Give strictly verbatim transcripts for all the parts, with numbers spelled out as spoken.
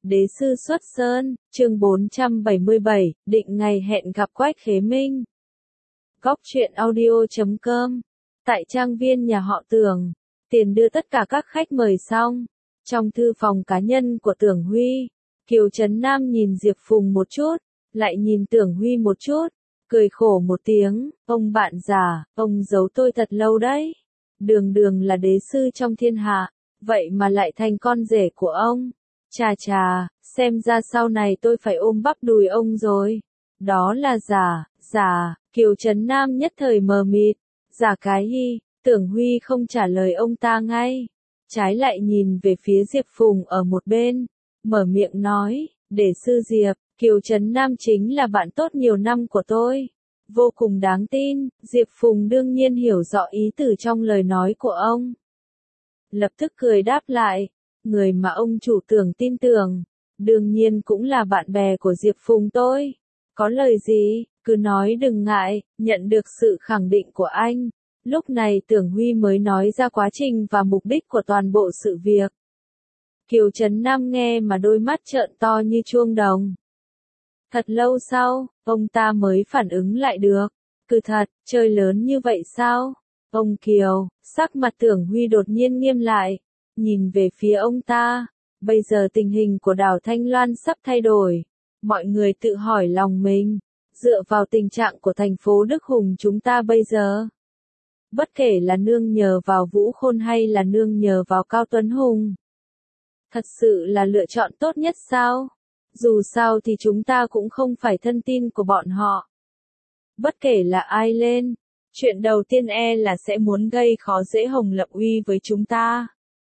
Đế sư xuất sơn, chương bốn trăm bảy mươi bảy, định ngày hẹn gặp Quách Khế Minh. Góc truyện audio chấm com. Tại trang viên nhà họ Tưởng, Tiền đưa tất cả các khách mời xong. Trong thư phòng cá nhân của Tưởng Huy, Kiều Trấn Nam nhìn Diệp Phùng một chút, lại nhìn Tưởng Huy một chút, cười khổ một tiếng, ông bạn già, ông giấu tôi thật lâu đấy. Đường đường là đế sư trong thiên hạ, vậy mà lại thành con rể của ông. Chà chà, xem ra sau này tôi phải ôm bắp đùi ông rồi. Đó là giả, giả, Kiều Trấn Nam nhất thời mờ mịt. Giả cái hi, Tưởng Huy không trả lời ông ta ngay. Trái lại nhìn về phía Diệp Phùng ở một bên, mở miệng nói, để sư Diệp, Kiều Trấn Nam chính là bạn tốt nhiều năm của tôi. Vô cùng đáng tin, Diệp Phùng đương nhiên hiểu rõ ý từ trong lời nói của ông. Lập tức cười đáp lại. Người mà ông chủ Tưởng tin tưởng, đương nhiên cũng là bạn bè của Diệp Phùng tôi. Có lời gì, cứ nói đừng ngại, nhận được sự khẳng định của anh. Lúc này Tưởng Huy mới nói ra quá trình và mục đích của toàn bộ sự việc. Kiều Trấn Nam nghe mà đôi mắt trợn to như chuông đồng. Thật lâu sau, ông ta mới phản ứng lại được. Cứ thật, chơi lớn như vậy sao? Ông Kiều, sắc mặt Tưởng Huy đột nhiên nghiêm lại. Nhìn về phía ông ta, bây giờ tình hình của đảo Thanh Loan sắp thay đổi. Mọi người tự hỏi lòng mình, dựa vào tình trạng của thành phố Đức Hùng chúng ta bây giờ. Bất kể là nương nhờ vào Vũ Khôn hay là nương nhờ vào Cao Tuấn Hùng. Thật sự là lựa chọn tốt nhất sao? Dù sao thì chúng ta cũng không phải thân tin của bọn họ. Bất kể là ai lên, chuyện đầu tiên e là sẽ muốn gây khó dễ Hồng Lập Uy với chúng ta.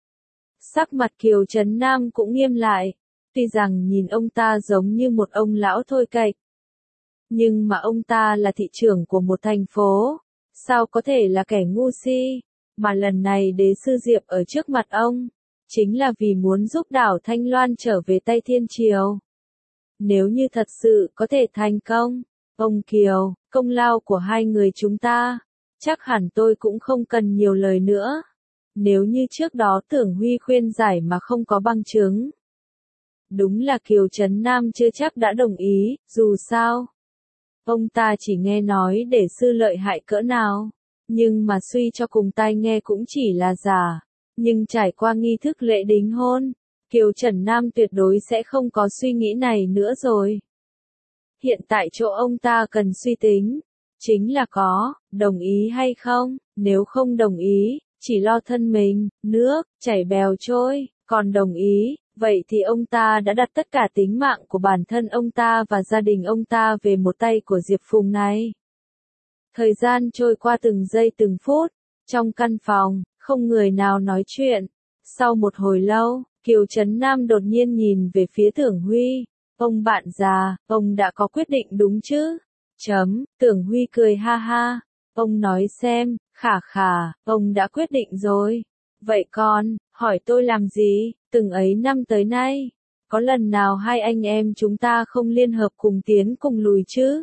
Sắc mặt Kiều Trấn Nam cũng nghiêm lại, tuy rằng nhìn ông ta giống như một ông lão thôi cạch. Nhưng mà ông ta là thị trưởng của một thành phố, sao có thể là kẻ ngu si, mà lần này đế sư Diệp ở trước mặt ông, chính là vì muốn giúp đảo Thanh Loan trở về tay Thiên Triều. Nếu như thật sự có thể thành công, ông Kiều, công lao của hai người chúng ta, chắc hẳn tôi cũng không cần nhiều lời nữa. Nếu như trước đó Tưởng Huy khuyên giải mà không có bằng chứng. Đúng là Kiều Trấn Nam chưa chắc đã đồng ý, dù sao. Ông ta chỉ nghe nói để sư lợi hại cỡ nào. Nhưng mà suy cho cùng tai nghe cũng chỉ là giả. Nhưng trải qua nghi thức lễ đính hôn, Kiều Trấn Nam tuyệt đối sẽ không có suy nghĩ này nữa rồi. Hiện tại chỗ ông ta cần suy tính, chính là có, đồng ý hay không, nếu không đồng ý. Chỉ lo thân mình, nước, chảy bèo trôi, còn đồng ý, vậy thì ông ta đã đặt tất cả tính mạng của bản thân ông ta và gia đình ông ta về một tay của Diệp Phùng này. Thời gian trôi qua từng giây từng phút, trong căn phòng, không người nào nói chuyện. Sau một hồi lâu, Kiều Trấn Nam đột nhiên nhìn về phía Tưởng Huy. Ông bạn già, ông đã có quyết định đúng chứ? Chấm, Tưởng Huy cười ha ha. Ông nói xem, khả khả, ông đã quyết định rồi. Vậy con, hỏi tôi làm gì, từng ấy năm tới nay, có lần nào hai anh em chúng ta không liên hợp cùng tiến cùng lùi chứ?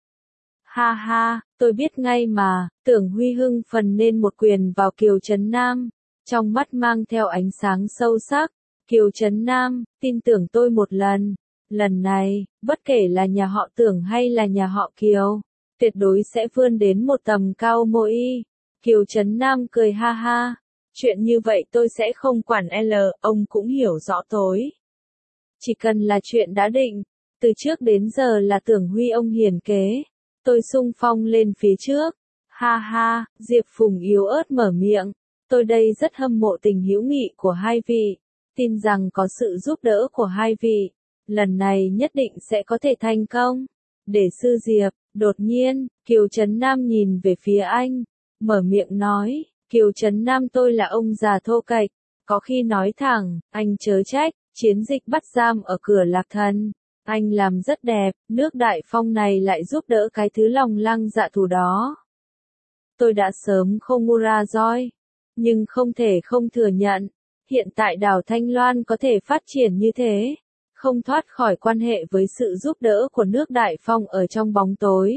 Ha ha, tôi biết ngay mà, Tưởng Huy hưng phần nên một quyền vào Kiều Trấn Nam, trong mắt mang theo ánh sáng sâu sắc. Kiều Trấn Nam, tin tưởng tôi một lần. Lần này, bất kể là nhà họ Tưởng hay là nhà họ Kiều, tuyệt đối sẽ vươn đến một tầm cao môi y. Kiều Trấn Nam cười ha ha. Chuyện như vậy tôi sẽ không quản L, ông cũng hiểu rõ tối. Chỉ cần là chuyện đã định, từ trước đến giờ là Tưởng Huy ông hiền kế. Tôi xung phong lên phía trước. Ha ha, Diệp Phùng yếu ớt mở miệng. Tôi đây rất hâm mộ tình hữu nghị của hai vị. Tin rằng có sự giúp đỡ của hai vị, lần này nhất định sẽ có thể thành công. Để sư Diệp. Đột nhiên, Kiều Trấn Nam nhìn về phía anh, mở miệng nói, Kiều Trấn Nam tôi là ông già thô kệch, có khi nói thẳng, anh chớ trách, chiến dịch bắt giam ở cửa Lạc Thần, anh làm rất đẹp, nước Đại Phong này lại giúp đỡ cái thứ lòng lăng dạ thù đó. Tôi đã sớm không mua ra roi, nhưng không thể không thừa nhận, hiện tại đảo Thanh Loan có thể phát triển như thế. Không thoát khỏi quan hệ với sự giúp đỡ của nước Đại Phong ở trong bóng tối.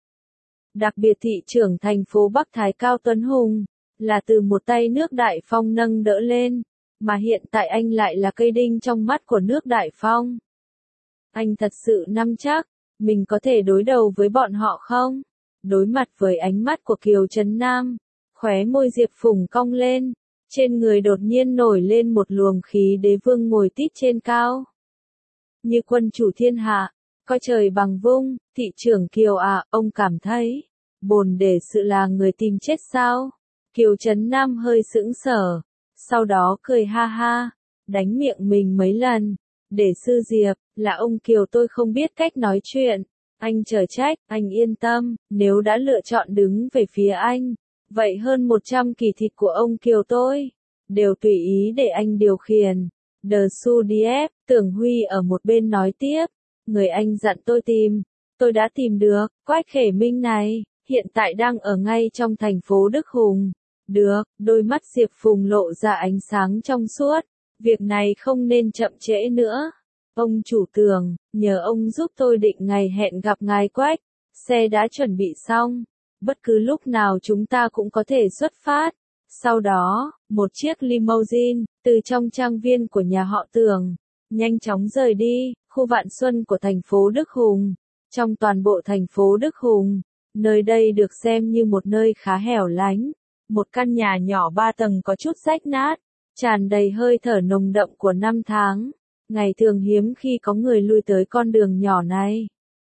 Đặc biệt thị trưởng thành phố Bắc Thái Cao Tuấn Hùng, là từ một tay nước Đại Phong nâng đỡ lên, mà hiện tại anh lại là cây đinh trong mắt của nước Đại Phong. Anh thật sự nắm chắc, mình có thể đối đầu với bọn họ không? Đối mặt với ánh mắt của Kiều Trấn Nam, khóe môi Diệp Phùng cong lên, trên người đột nhiên nổi lên một luồng khí đế vương ngồi tít trên cao. Như quân chủ thiên hạ, coi trời bằng vung, thị trưởng Kiều à, ông cảm thấy, bồn để sự là người tìm chết sao? Kiều Trấn Nam hơi sững sờ, sau đó cười ha ha, đánh miệng mình mấy lần. Để sư Diệp, là ông Kiều tôi không biết cách nói chuyện. Anh chở trách, anh yên tâm, nếu đã lựa chọn đứng về phía anh, vậy hơn một trăm kỳ thịt của ông Kiều tôi, đều tùy ý để anh điều khiển. The Su Diep, Tưởng Huy ở một bên nói tiếp, người anh dặn tôi tìm, tôi đã tìm được, Quách Khể Minh này, hiện tại đang ở ngay trong thành phố Đức Hùng. Được, đôi mắt Diệp Phùng lộ ra ánh sáng trong suốt, việc này không nên chậm trễ nữa. Ông chủ Tưởng, nhờ ông giúp tôi định ngày hẹn gặp ngài Quách, xe đã chuẩn bị xong, bất cứ lúc nào chúng ta cũng có thể xuất phát. Sau đó, một chiếc limousine, từ trong trang viên của nhà họ Tưởng, nhanh chóng rời đi, khu Vạn Xuân của thành phố Đức Hùng. Trong toàn bộ thành phố Đức Hùng, nơi đây được xem như một nơi khá hẻo lánh. Một căn nhà nhỏ ba tầng có chút rách nát, tràn đầy hơi thở nồng đậm của năm tháng. Ngày thường hiếm khi có người lui tới con đường nhỏ này.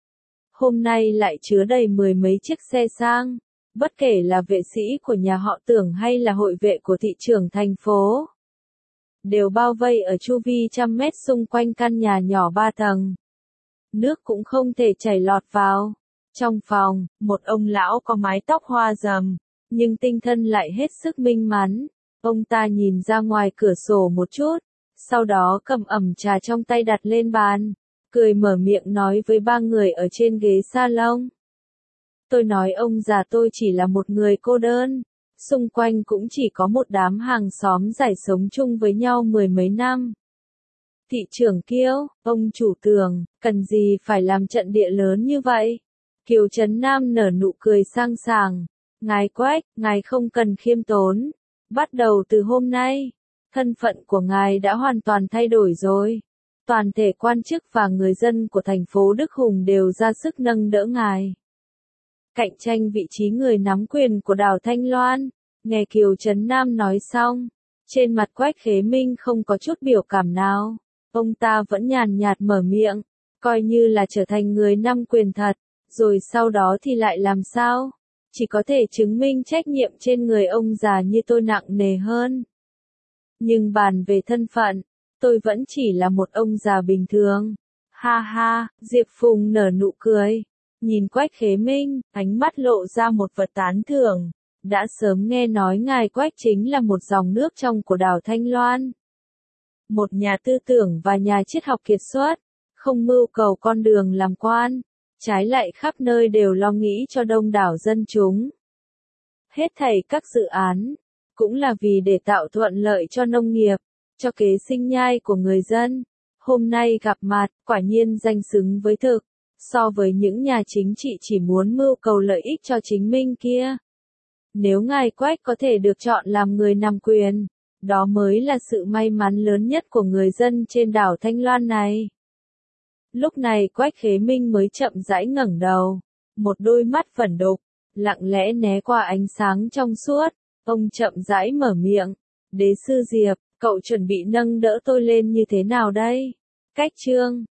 Hôm nay lại chứa đầy mười mấy chiếc xe sang, bất kể là vệ sĩ của nhà họ Tưởng hay là hội vệ của thị trưởng thành phố, đều bao vây ở chu vi trăm mét xung quanh căn nhà nhỏ ba tầng. Nước cũng không thể chảy lọt vào. Trong phòng, một ông lão có mái tóc hoa râm, nhưng tinh thần lại hết sức minh mẫn. Ông ta nhìn ra ngoài cửa sổ một chút, sau đó cầm ẩm trà trong tay đặt lên bàn, cười mở miệng nói với ba người ở trên ghế salon. Tôi nói ông già tôi chỉ là một người cô đơn, xung quanh cũng chỉ có một đám hàng xóm giải sống chung với nhau mười mấy năm. Thị trưởng Kiêu, ông chủ Tưởng, cần gì phải làm trận địa lớn như vậy? Kiều Trấn Nam nở nụ cười sang sảng. Ngài Quách, ngài không cần khiêm tốn. Bắt đầu từ hôm nay, thân phận của ngài đã hoàn toàn thay đổi rồi. Toàn thể quan chức và người dân của thành phố Đức Hùng đều ra sức nâng đỡ ngài. Cạnh tranh vị trí người nắm quyền của đảo Thanh Loan. Nghe Kiều Trấn Nam nói xong, trên mặt Quách Khế Minh không có chút biểu cảm nào. Ông ta vẫn nhàn nhạt mở miệng, coi như là trở thành người nắm quyền thật, rồi sau đó thì lại làm sao? Chỉ có thể chứng minh trách nhiệm trên người ông già như tôi nặng nề hơn. Nhưng bàn về thân phận, tôi vẫn chỉ là một ông già bình thường. Ha ha, Diệp Phùng nở nụ cười. Nhìn Quách Khế Minh, ánh mắt lộ ra một vật tán thưởng. Đã sớm nghe nói ngài Quách chính là một dòng nước trong của đảo Thanh Loan. Một nhà tư tưởng và nhà triết học kiệt xuất, không mưu cầu con đường làm quan, trái lại khắp nơi đều lo nghĩ cho đông đảo dân chúng. Hết thảy các dự án, cũng là vì để tạo thuận lợi cho nông nghiệp, cho kế sinh nhai của người dân. Hôm nay gặp mặt, quả nhiên danh xứng với thực, so với những nhà chính trị chỉ muốn mưu cầu lợi ích cho chính mình kia. Nếu ngài Quách có thể được chọn làm người nắm quyền, đó mới là sự may mắn lớn nhất của người dân trên đảo Thanh Loan này. Lúc này Quách Khế Minh mới chậm rãi ngẩng đầu, một đôi mắt vẩn đục, lặng lẽ né qua ánh sáng trong suốt, ông chậm rãi mở miệng, đế sư Diệp, cậu chuẩn bị nâng đỡ tôi lên như thế nào đây? Cách chương